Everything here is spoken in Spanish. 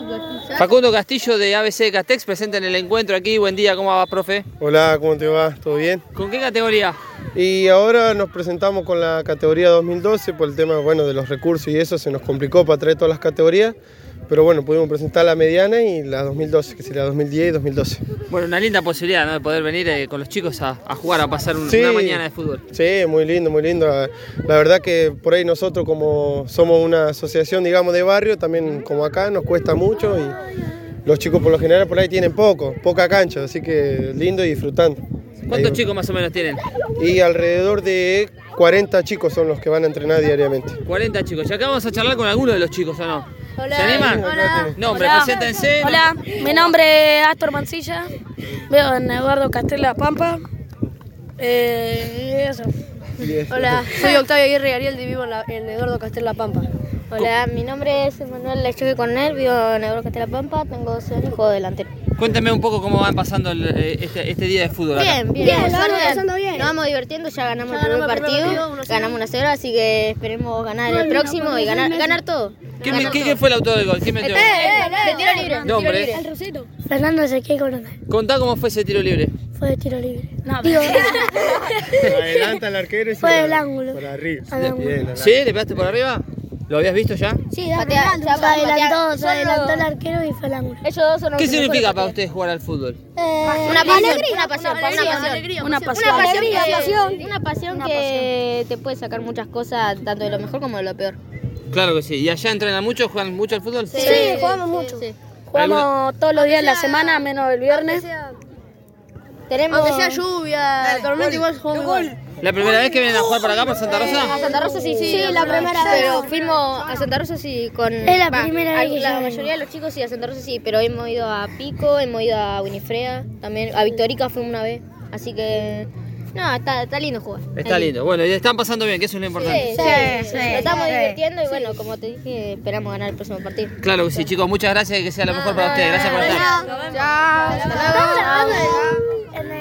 Facundo Castillo de ABC Castex, presente en el encuentro aquí. Buen día, ¿cómo va, profe? Hola, ¿cómo te va? ¿Todo bien? ¿Con qué categoría? Y ahora nos presentamos con la categoría 2012 por el tema, bueno, de los recursos y eso se nos complicó para traer todas las categorías, pero bueno, pudimos presentar la mediana y la 2012, que sería 2010 y 2012. Bueno, una linda posibilidad, ¿no?, de poder venir con los chicos a jugar, a pasar una mañana de fútbol. Sí, muy lindo, muy lindo. La verdad que por ahí nosotros, como somos una asociación, digamos, de barrio, también como acá nos cuesta mucho y los chicos por lo general por ahí tienen poca cancha, así que lindo y disfrutando. ¿Cuántos chicos más o menos tienen? Y alrededor de 40 chicos son los que van a entrenar diariamente. 40 chicos. Y acá vamos a charlar con algunos de los chicos, ¿o no? Hola. ¿Se animan? Hola. Nombre, Hola. preséntense. Hola, mi nombre es Astor Mancilla, vivo en Eduardo Castel La Pampa. Eso. Hola, soy Octavio Aguirre Ariel y vivo en Eduardo Castel La Pampa. Hola, mi nombre es Emanuel Lechoque Cornel, vivo en Eduardo Castel La Pampa, tengo 12 años y juego delantero. Cuéntame un poco cómo van pasando este día de fútbol acá. Bien, lo vamos pasando bien. Nos vamos divirtiendo, ya ganamos el primer partido, ganamos 1-0, así que esperemos ganar el próximo y ganar todo. ¿Quién fue el autor del gol? ¿Quién metió? De tiro libre. Nombre. El Rosito. Fernando Ezequiel Coronel. Contá cómo fue ese tiro libre. Fue de tiro libre. No, Digo, Adelanta el arquero y fue del ángulo. por arriba. Al ángulo. Bien, ¿Sí? ¿Le pegaste por arriba? ¿Lo habías visto ya? Sí, Se se adelantó el arquero y fue al ángulo. Ellos dos son los ¿Qué mejores significa para partidos. ustedes jugar al fútbol? Una pasión que te puede sacar muchas cosas, tanto de lo mejor como de lo peor. Claro que sí. ¿Y allá entrenan mucho? ¿Juegan mucho al fútbol? Sí, jugamos mucho. Sí. jugamos todos los días de la semana, menos el viernes. Tenemos... Aunque sea lluvia, tormenta, igual jugamos igual. ¿La primera vez que vienen a jugar para acá, por Santa Rosa? A Santa Rosa sí, la primera vez. pero fuimos a Santa Rosa sí con... Es la primera vez que la yo mayoría de los chicos sí, a Santa Rosa sí, pero hemos ido a Pico, hemos ido a Winifreda, también a Victorica fuimos una vez, así que... No, está lindo jugar. Está lindo. Bueno, y están pasando bien, que eso es lo importante. Sí. Nos estamos divirtiendo y bueno, como te dije, esperamos ganar el próximo partido. Claro que sí, chicos. Muchas gracias y que sea lo mejor para ustedes. Gracias por estar. Chao.